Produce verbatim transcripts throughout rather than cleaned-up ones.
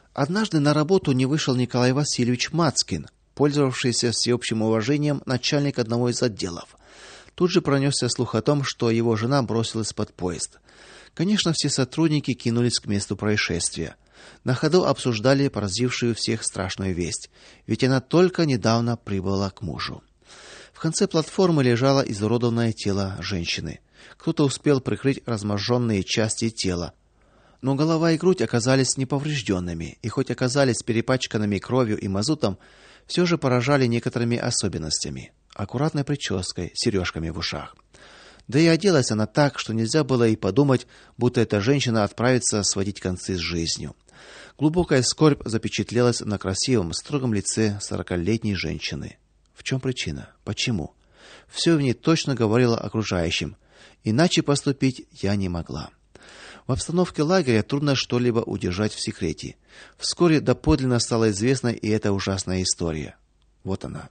Однажды на работу не вышел Николай Васильевич Мацкин, пользовавшийся всеобщим уважением начальник одного из отделов. Тут же пронесся слух о том, что его жена бросилась под поезд. Конечно, все сотрудники кинулись к месту происшествия. На ходу обсуждали поразившую всех страшную весть, ведь она только недавно прибыла к мужу. В конце платформы лежало изуродованное тело женщины. Кто-то успел прикрыть разможженные части тела, но голова и грудь оказались неповрежденными, и хоть оказались перепачканными кровью и мазутом, все же поражали некоторыми особенностями: аккуратной прической, сережками в ушах. Да и оделась она так, что нельзя было и подумать, будто эта женщина отправится сводить концы с жизнью. Глубокая скорбь запечатлелась на красивом, строгом лице сорокалетней женщины. В чем причина? Почему? Все в ней точно говорило окружающим: иначе поступить я не могла. В обстановке лагеря трудно что-либо удержать в секрете. Вскоре доподлинно стала известна и эта ужасная история. Вот она.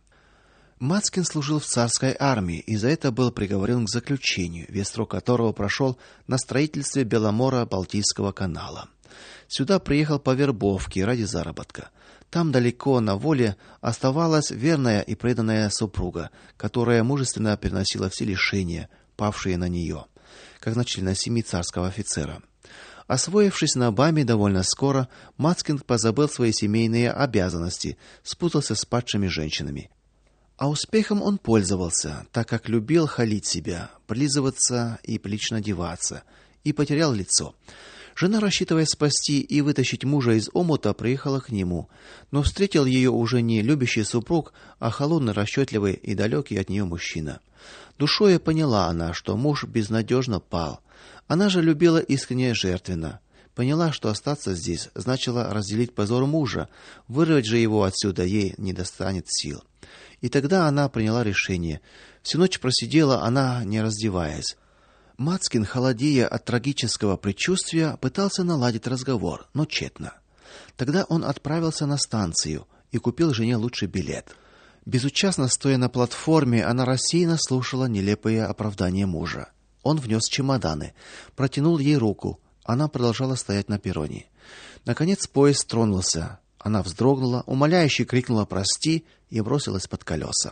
Мацкин служил в царской армии и за это был приговорен к заключению, весь срок которого прошел на строительстве Беломоро-Балтийского канала. Сюда приехал по вербовке ради заработка. Там далеко на воле оставалась верная и преданная супруга, которая мужественно переносила все лишения, павшие на нее, как на члена семьи царского офицера. Освоившись на Баме довольно скоро, Мацкин позабыл свои семейные обязанности, спутался с падшими женщинами. А успехом он пользовался, так как любил халить себя, прилизываться и прилично одеваться, и потерял лицо. Жена, рассчитывая спасти и вытащить мужа из омута, приехала к нему, но встретил ее уже не любящий супруг, а холодный, расчетливый и далекий от нее мужчина. Душою поняла она, что муж безнадежно пал. Она же любила искренне, жертвенно. Поняла, что остаться здесь значило разделить позор мужа, вырвать же его отсюда ей не достанет сил. И тогда она приняла решение. Всю ночь просидела она, не раздеваясь. Мацкин, холодея от трагического предчувствия, пытался наладить разговор, но тщетно. Тогда он отправился на станцию и купил жене лучший билет. Безучастно стоя на платформе, она рассеянно слушала нелепые оправдания мужа. Он внес чемоданы, протянул ей руку. Она продолжала стоять на перроне. Наконец поезд тронулся. Она вздрогнула, умоляюще крикнула «прости» и бросилась под колеса.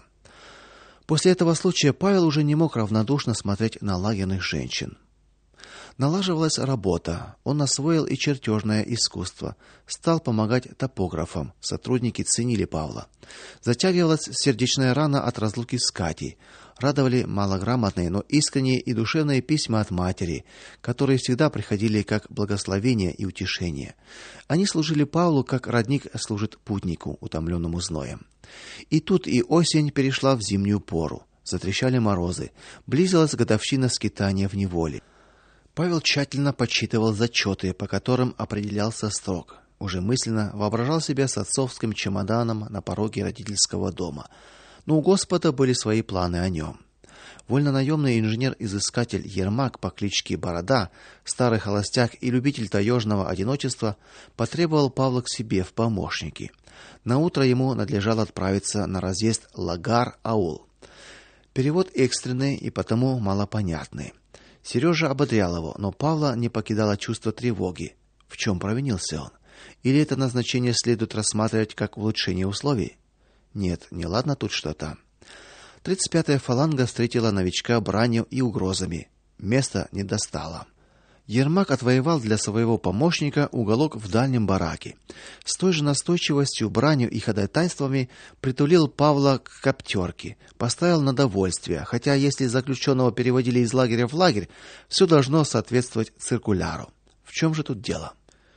После этого случая Павел уже не мог равнодушно смотреть на лагерных женщин. Налаживалась работа. Он освоил и чертежное искусство, стал помогать топографам. Сотрудники ценили Павла. Затягивалась сердечная рана от разлуки с Катей. Радовали малограмотные, но искренние и душевные письма от матери, которые всегда приходили как благословение и утешение. Они служили Павлу, как родник служит путнику, утомленному зноем. И тут и осень перешла в зимнюю пору. Затрещали морозы. Близилась годовщина скитания в неволе. Павел тщательно подсчитывал зачеты, по которым определялся срок. Уже мысленно воображал себя с отцовским чемоданом на пороге родительского дома. Но у Господа были свои планы о нем. Вольнонаемный инженер-изыскатель Ермак по кличке Борода, старый холостяк и любитель таежного одиночества, потребовал Павла к себе в помощники. Наутро ему надлежало отправиться на разъезд Лагар-аул. Перевод экстренный и потому малопонятный. Сережа ободрял его, но Павла не покидало чувство тревоги. В чем провинился он? Или это назначение следует рассматривать как улучшение условий? Нет, неладно тут что-то. тридцать пятая фаланга встретила новичка бранью и угрозами. Места не достало. Ермак отвоевал для своего помощника уголок в дальнем бараке. С той же настойчивостью, бранью и ходатайствами притулил Павла к коптерке, поставил на довольствие, хотя если заключенного переводили из лагеря в лагерь, все должно соответствовать циркуляру. В чем же тут дело?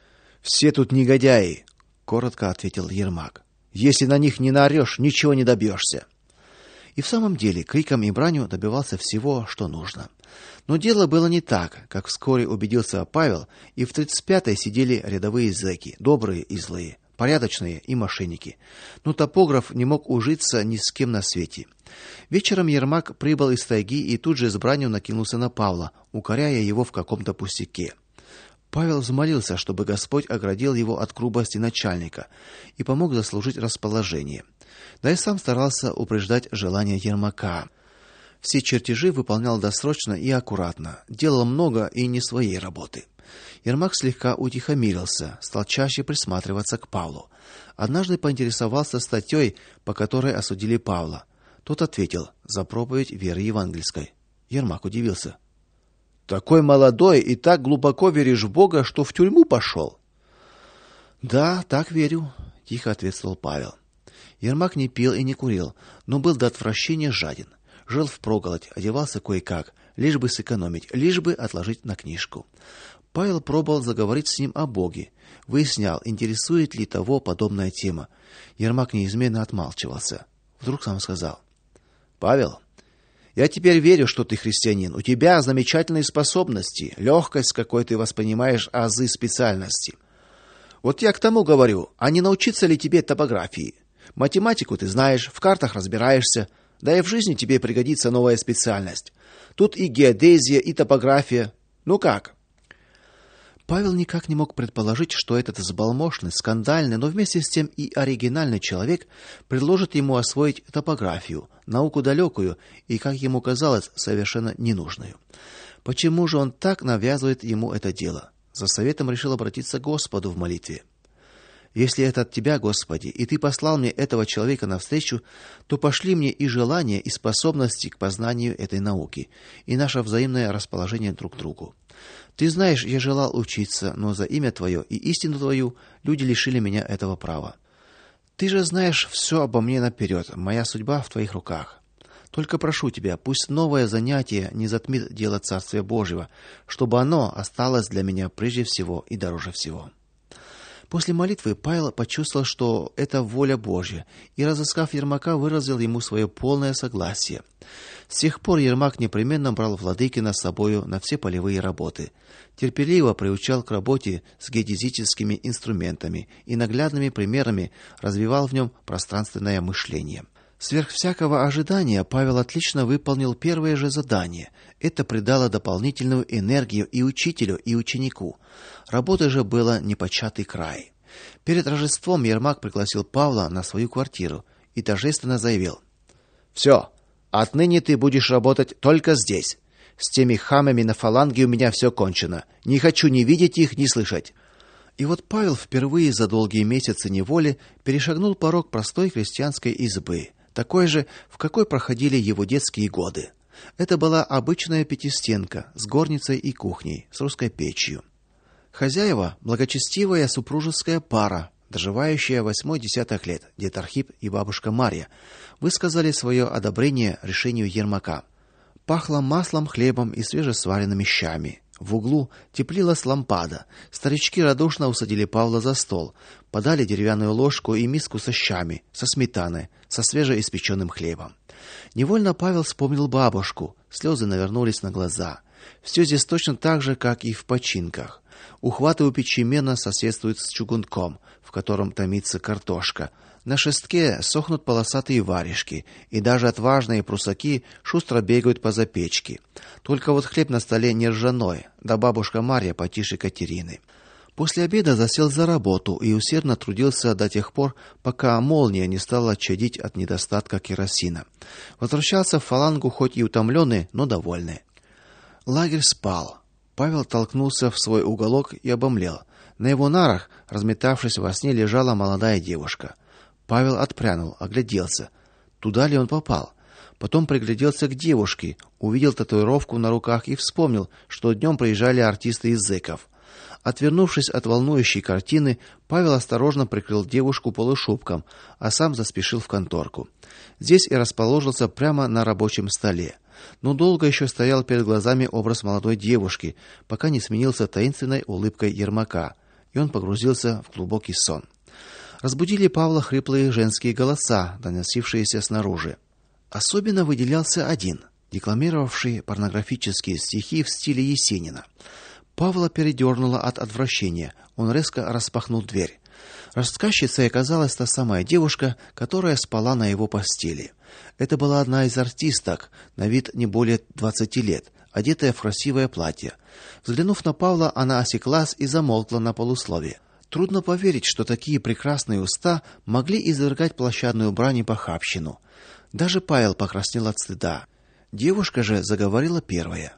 Все тут негодяи, коротко ответил Ермак. Если на них не наорешь, ничего не добьешься. И в самом деле, криком и бранью добивался всего, что нужно. Но дело было не так, как вскоре убедился Павел, и в тридцать пятой сидели рядовые зэки, добрые и злые, порядочные и мошенники. Но топограф не мог ужиться ни с кем на свете. Вечером Ермак прибыл из тайги и тут же с бранью накинулся на Павла, укоряя его в каком-то пустяке. Павел взмолился, чтобы Господь оградил его от грубости начальника и помог заслужить расположение. Да и сам старался упреждать желания Ермака. Все чертежи выполнял досрочно и аккуратно, делал много и не своей работы. Ермак слегка утихомирился, стал чаще присматриваться к Павлу. Однажды поинтересовался статьей, по которой осудили Павла. Тот ответил: за проповедь веры евангельской. Ермак удивился: такой молодой и так глубоко веришь в Бога, что в тюрьму пошел?» «Да, так верю», — тихо ответствовал Павел. Ермак не пил и не курил, но был до отвращения жаден. Жил впроголодь, одевался кое-как, лишь бы сэкономить, лишь бы отложить на книжку. Павел пробовал заговорить с ним о Боге, выяснял, интересует ли того подобная тема. Ермак неизменно отмалчивался. Вдруг сам сказал: «Павел, я теперь верю, что ты христианин. У тебя замечательные способности, легкость, с какой ты воспринимаешь азы специальности. Вот я к тому говорю, а не научиться ли тебе топографии? Математику ты знаешь, в картах разбираешься, да и в жизни тебе пригодится новая специальность. Тут и геодезия, и топография. Ну как?» Павел никак не мог предположить, что этот взбалмошный, скандальный, но вместе с тем и оригинальный человек предложит ему освоить топографию, науку далекую и, как ему казалось, совершенно ненужную. Почему же он так навязывает ему это дело? За советом решил обратиться к Господу в молитве. «Если это от Тебя, Господи, и Ты послал мне этого человека навстречу, то пошли мне и желание, и способности к познанию этой науки, и наше взаимное расположение друг к другу. Ты знаешь, я желал учиться, но за имя Твое и истину Твою люди лишили меня этого права. Ты же знаешь все обо мне наперед, моя судьба в Твоих руках. Только прошу Тебя, пусть новое занятие не затмит дело Царствия Божьего, чтобы оно осталось для меня прежде всего и дороже всего». После молитвы Павел почувствовал, что это воля Божья, и, разыскав Ермака, выразил ему свое полное согласие. С тех пор Ермак непременно брал Владыкина с собою на все полевые работы, терпеливо приучал к работе с геодезическими инструментами и наглядными примерами развивал в нем пространственное мышление. Сверх всякого ожидания Павел отлично выполнил первое же задание. Это придало дополнительную энергию и учителю, и ученику. Работы же было непочатый край. Перед Рождеством Ермак пригласил Павла на свою квартиру и торжественно заявил: «Все, отныне ты будешь работать только здесь. С теми хамами на фаланге у меня все кончено. Не хочу ни видеть их, ни слышать». И вот Павел впервые за долгие месяцы неволи перешагнул порог простой крестьянской избы, такой же, в какой проходили его детские годы. Это была обычная пятистенка с горницей и кухней, с русской печью. Хозяева – благочестивая супружеская пара, доживающая восьмой десяток лет, дед Архип и бабушка Марья, высказали свое одобрение решению Ермака. Пахло маслом, хлебом и свежесваренными щами. В углу теплилась лампада. Старички радушно усадили Павла за стол, подали деревянную ложку и миску со щами, со сметаной, со свежеиспеченным хлебом. Невольно Павел вспомнил бабушку. Слезы навернулись на глаза. Все здесь точно так же, как и в починках. Ухваты у печи мирно соседствуют с чугунком, в котором томится картошка. На шестке сохнут полосатые варежки, и даже отважные прусаки шустро бегают по запечке. Только вот хлеб на столе не ржаной, да бабушка Марья потише Катерины. После обеда засел за работу и усердно трудился до тех пор, пока молния не стала чадить от недостатка керосина. Возвращался в фалангу хоть и утомленный, но довольный. Лагерь спал. Павел толкнулся в свой уголок и обомлел. На его нарах, разметавшись во сне, лежала молодая девушка. Павел отпрянул, огляделся. Туда ли он попал? Потом пригляделся к девушке, увидел татуировку на руках и вспомнил, что днем приезжали артисты из зэков. Отвернувшись от волнующей картины, Павел осторожно прикрыл девушку полушубком, а сам заспешил в конторку. Здесь и расположился прямо на рабочем столе. Но долго еще стоял перед глазами образ молодой девушки, пока не сменился таинственной улыбкой Ермака, и он погрузился в глубокий сон. Разбудили Павла хриплые женские голоса, доносившиеся снаружи. Особенно выделялся один, декламировавший порнографические стихи в стиле Есенина. Павла передернуло от отвращения. Он резко распахнул дверь. Рассказчицей оказалась та самая девушка, которая спала на его постели. Это была одна из артисток, на вид не более двадцати лет, одетая в красивое платье. Взглянув на Павла, она осеклась и замолкла на полуслове. Трудно поверить, что такие прекрасные уста могли извергать площадную брань и похабщину. Даже Павел покраснел от стыда. Девушка же заговорила первая.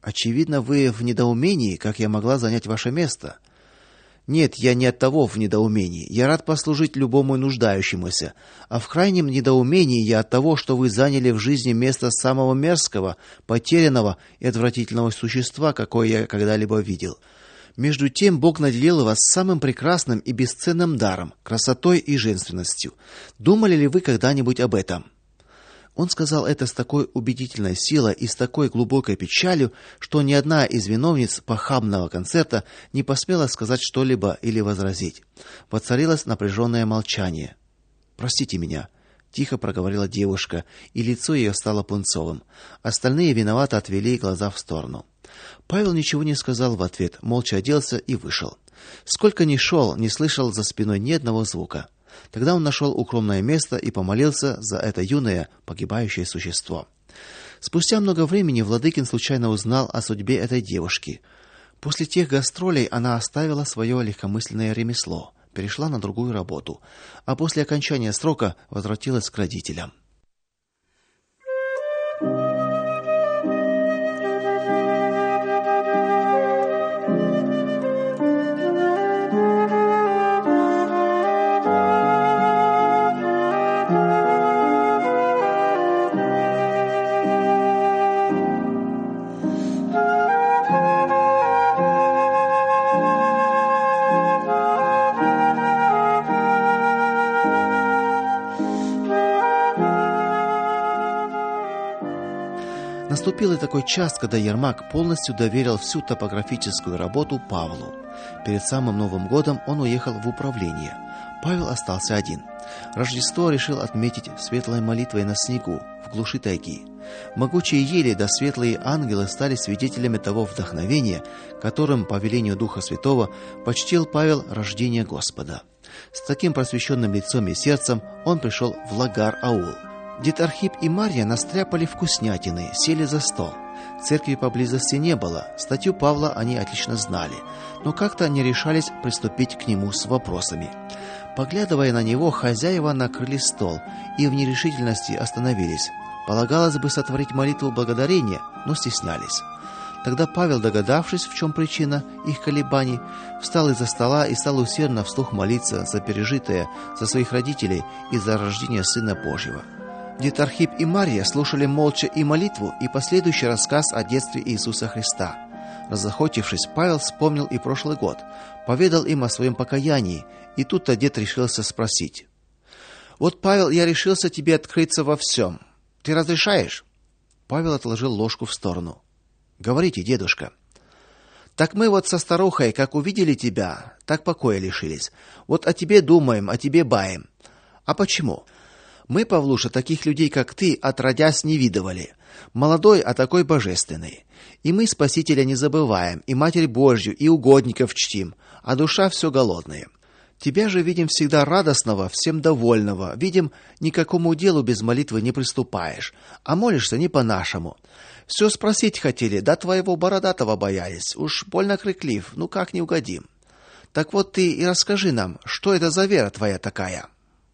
Очевидно, вы в недоумении, как я могла занять ваше место. Нет, я не от того в недоумении. Я рад послужить любому нуждающемуся, а в крайнем недоумении я от того, что вы заняли в жизни место самого мерзкого, потерянного и отвратительного существа, какое я когда-либо видел. Между тем Бог наделил вас самым прекрасным и бесценным даром, красотой и женственностью. Думали ли вы когда-нибудь об этом? Он сказал это с такой убедительной силой и с такой глубокой печалью, что ни одна из виновниц похабного концерта не посмела сказать что-либо или возразить. Воцарилось напряженное молчание. "Простите меня", тихо проговорила девушка, и лицо ее стало пунцовым. Остальные виновато отвели глаза в сторону. Павел ничего не сказал в ответ, молча оделся и вышел. Сколько ни шел, не слышал за спиной ни одного звука. Тогда он нашел укромное место и помолился за это юное погибающее существо. Спустя много времени Владыкин случайно узнал о судьбе этой девушки. После тех гастролей она оставила свое легкомысленное ремесло, перешла на другую работу, а после окончания срока возвратилась к родителям. Наступил и такой час, когда Ермак полностью доверил всю топографическую работу Павлу. Перед самым Новым годом он уехал в управление. Павел остался один. Рождество решил отметить светлой молитвой на снегу, в глуши тайги. Могучие ели да светлые ангелы стали свидетелями того вдохновения, которым по велению Духа Святого почтил Павел рождение Господа. С таким просвещенным лицом и сердцем он пришел в Лагар-аул. Дед Архип и Марья настряпали вкуснятины, сели за стол. Церкви поблизости не было, статью Павла они отлично знали, но как-то не решались приступить к нему с вопросами. Поглядывая на него, хозяева накрыли стол и в нерешительности остановились. Полагалось бы сотворить молитву благодарения, но стеснялись. Тогда Павел, догадавшись, в чем причина их колебаний, встал из-за стола и стал усердно вслух молиться за пережитое, за своих родителей и за рождение Сына Божьего. Дед Архип и Марья слушали молча и молитву, и последующий рассказ о детстве Иисуса Христа. Разохотившись, Павел вспомнил и прошлый год, поведал им о своем покаянии, и тут-то дед решился спросить: "Вот, Павел, я решился тебе открыться во всем. Ты разрешаешь?" Павел отложил ложку в сторону. "Говорите, дедушка." "Так мы вот со старухой, как увидели тебя, так покоя лишились. Вот о тебе думаем, о тебе баем. А почему? Мы, Павлуша, таких людей, как ты, отродясь не видывали. Молодой, а такой божественный. И мы Спасителя не забываем, и Матерь Божью, и угодников чтим, а душа все голодная. Тебя же видим всегда радостного, всем довольного, видим, никакому делу без молитвы не приступаешь, а молишься не по-нашему. Все спросить хотели, да твоего бородатого боялись, уж больно крыклив, ну как не угодим. Так вот ты и расскажи нам, что это за вера твоя такая?"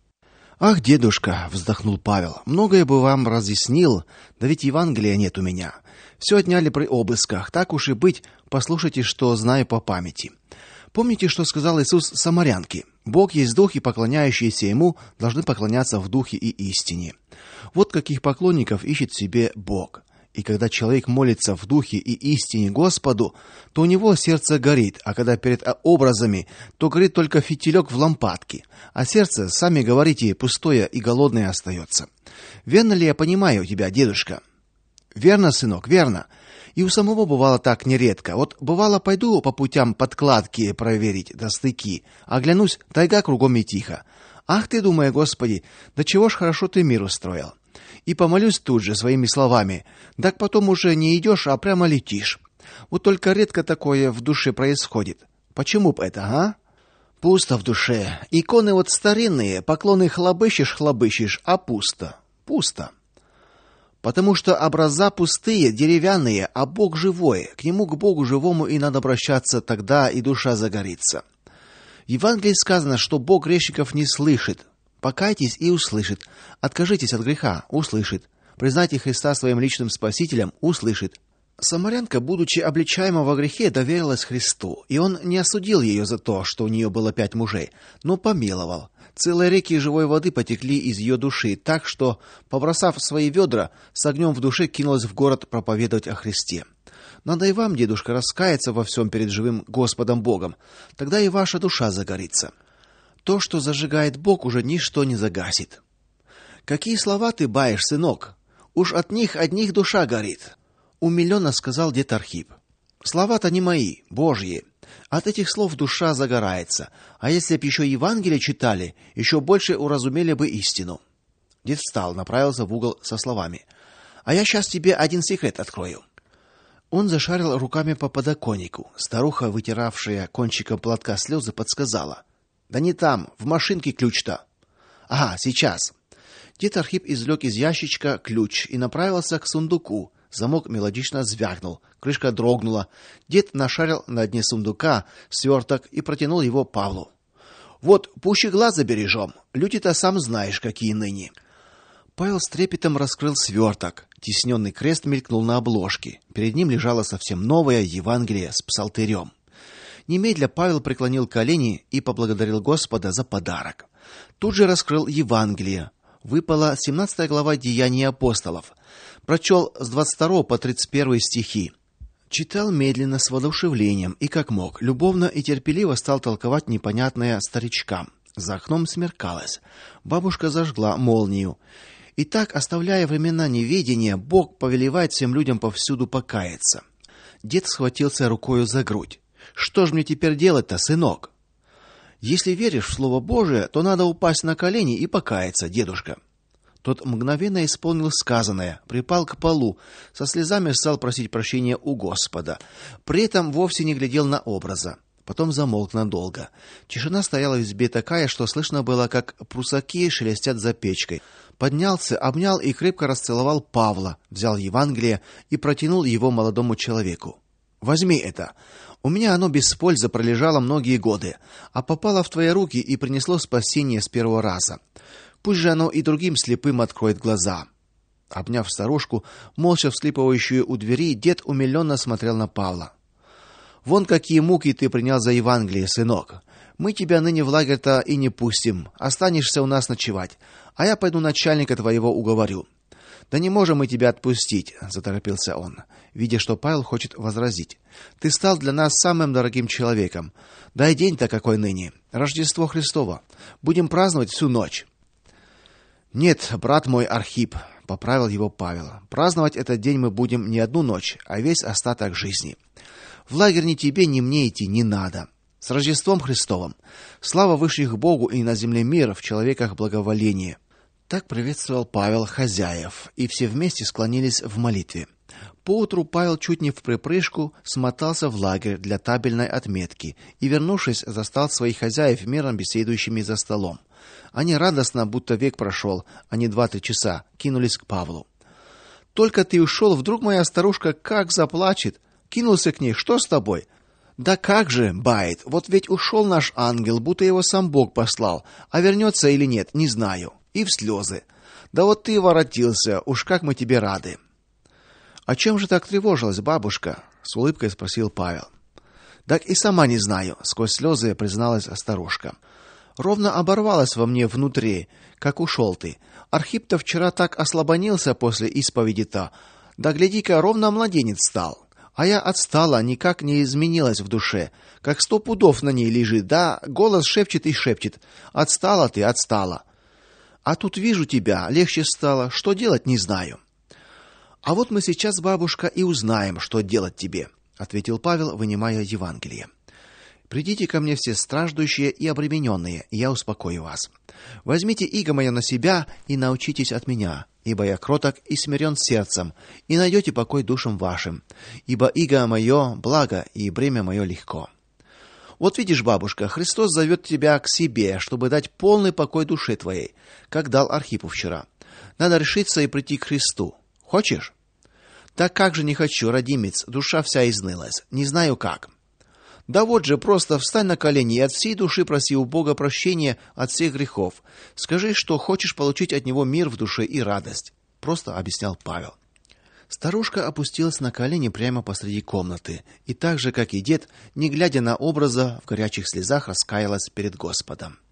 "Ах, дедушка", вздохнул Павел. "Многое бы вам разъяснил, да ведь Евангелия нет у меня. Все отняли при обысках. Так уж и быть, послушайте, что знаю по памяти. Помните, что сказал Иисус самарянке? Бог есть дух, и поклоняющиеся ему должны поклоняться в духе и истине. Вот каких поклонников ищет себе Бог. И когда человек молится в духе и истине Господу, то у него сердце горит, а когда перед образами, то горит только фитилек в лампадке, а сердце, сами говорите, пустое и голодное остается. Верно ли я понимаю тебя, дедушка?" "Верно, сынок, верно. И у самого бывало так нередко. Вот бывало пойду по путям подкладки проверить, да стыки, оглянусь, тайга кругом и тихо. Ах ты, думаю, Господи, да чего ж хорошо ты мир устроил. И помолюсь тут же своими словами. Так потом уже не идешь, а прямо летишь. Вот только редко такое в душе происходит. Почему б это, а? Пусто в душе. Иконы вот старинные, поклоны хлобыщешь-хлобыщешь, а пусто. Пусто. Потому что образа пустые, деревянные, а Бог живой. К нему, к Богу живому и надо обращаться, тогда и душа загорится. В Евангелии сказано, что Бог грешников не слышит. Покайтесь и услышит. Откажитесь от греха, услышит. Признайте Христа своим личным спасителем, услышит. Самарянка, будучи обличаема во грехе, доверилась Христу, и он не осудил ее за то, что у нее было пять мужей, но помиловал. Целые реки живой воды потекли из ее души, так что, побросав свои ведра, с огнем в душе кинулась в город проповедовать о Христе. Надо и вам, дедушка, раскаяться во всем перед живым Господом Богом, тогда и ваша душа загорится. То, что зажигает Бог, уже ничто не загасит. Какие слова ты баешь, сынок? Уж от них одних душа горит, умиленно сказал дед Архип. Слова-то не мои, Божьи. От этих слов душа загорается, а если б еще Евангелие читали, еще больше уразумели бы истину. Дед встал, направился в угол со словами: "А я сейчас тебе один секрет открою". Он зашарил руками по подоконнику. Старуха, вытиравшая кончиком платка слезы, подсказала: "Да не там, в машинке ключ-то". "Ага, сейчас". Дед Архип извлек из ящичка ключ и направился к сундуку. Замок мелодично звякнул, крышка дрогнула. Дед нашарил на дне сундука сверток и протянул его Павлу. "Вот, пуще глаз забережем. Люди-то сам знаешь, какие ныне". Павел с трепетом раскрыл сверток. Тисненный крест мелькнул на обложке. Перед ним лежало совсем новое Евангелие с псалтырем. Немедля Павел преклонил колени и поблагодарил Господа за подарок. Тут же раскрыл Евангелие. Выпала семнадцатая глава Деяний апостолов. Прочел с двадцать второго по тридцать первый стихи. Читал медленно, с воодушевлением и как мог, любовно и терпеливо стал толковать непонятное старичкам. За окном смеркалось. Бабушка зажгла молнию. И так, оставляя времена неведения, Бог повелевает всем людям повсюду покаяться. Дед схватился рукою за грудь. "Что ж мне теперь делать-то, сынок?" "Если веришь в слово Божие, то надо упасть на колени и покаяться, дедушка". Тот мгновенно исполнил сказанное, припал к полу, со слезами стал просить прощения у Господа. При этом вовсе не глядел на образа. Потом замолк надолго. Тишина стояла в избе такая, что слышно было, как прусаки шелестят за печкой. Поднялся, обнял и крепко расцеловал Павла, взял Евангелие и протянул его молодому человеку. "Возьми это. У меня оно без пользы пролежало многие годы, а попало в твои руки и принесло спасение с первого раза. Пусть же оно и другим слепым откроет глаза". Обняв старушку, молча вслипывающую у двери, дед умиленно смотрел на Павла. "Вон какие муки ты принял за Евангелие, сынок. Мы тебя ныне в лагерь-то и не пустим. Останешься у нас ночевать, а я пойду начальника твоего уговорю". "Да не можем мы тебя отпустить", заторопился он, видя, что Павел хочет возразить. "Ты стал для нас самым дорогим человеком. Да и день-то какой ныне, Рождество Христово. Будем праздновать всю ночь". "Нет, брат мой Архип", поправил его Павел. "Праздновать этот день мы будем не одну ночь, а весь остаток жизни. В лагерь ни тебе, ни мне идти не надо. С Рождеством Христовым. Слава высших Богу и на земле мир, в человеках благоволение". Так приветствовал Павел хозяев, и все вместе склонились в молитве. Поутру Павел чуть не вприпрыжку смотался в лагерь для табельной отметки и, вернувшись, застал своих хозяев мирно беседующими за столом. Они радостно, будто век прошел, а не два-три часа, кинулись к Павлу. "Только ты ушел, вдруг моя старушка как заплачет". Кинулся к ней: "Что с тобой?" "Да как же, бает, вот ведь ушел наш ангел, будто его сам Бог послал, а вернется или нет, не знаю". И в слезы. "Да вот ты воротился, уж как мы тебе рады". "О чем же так тревожилась бабушка?" с улыбкой спросил Павел. "Так и сама не знаю", сквозь слезы призналась старушка. "Ровно оборвалось во мне внутри, как ушел ты. Архип-то вчера так ослабонился после исповеди-то, да гляди-ка, ровно младенец стал. А я отстала, никак не изменилась в душе, как сто пудов на ней лежит, да голос шепчет и шепчет: отстала ты, отстала. А тут вижу тебя, легче стало, что делать не знаю". "А вот мы сейчас, бабушка, и узнаем, что делать тебе", ответил Павел, вынимая Евангелие. "Придите ко мне все страждущие и обремененные, и я успокою вас. Возьмите иго мое на себя и научитесь от меня, ибо я кроток и смирен сердцем, и найдете покой душам вашим. Ибо иго мое благо, и бремя мое легко". Вот видишь, бабушка, Христос зовет тебя к себе, чтобы дать полный покой душе твоей, как дал Архипу вчера. Надо решиться и прийти к Христу. Хочешь? "Да как же не хочу, родимец, душа вся изнылась, не знаю как". "Да вот же, просто встань на колени и от всей души проси у Бога прощения от всех грехов. Скажи, что хочешь получить от него мир в душе и радость", просто объяснял Павел. Старушка опустилась на колени прямо посреди комнаты и так же, как и дед, не глядя на образа, в горячих слезах раскаялась перед Господом.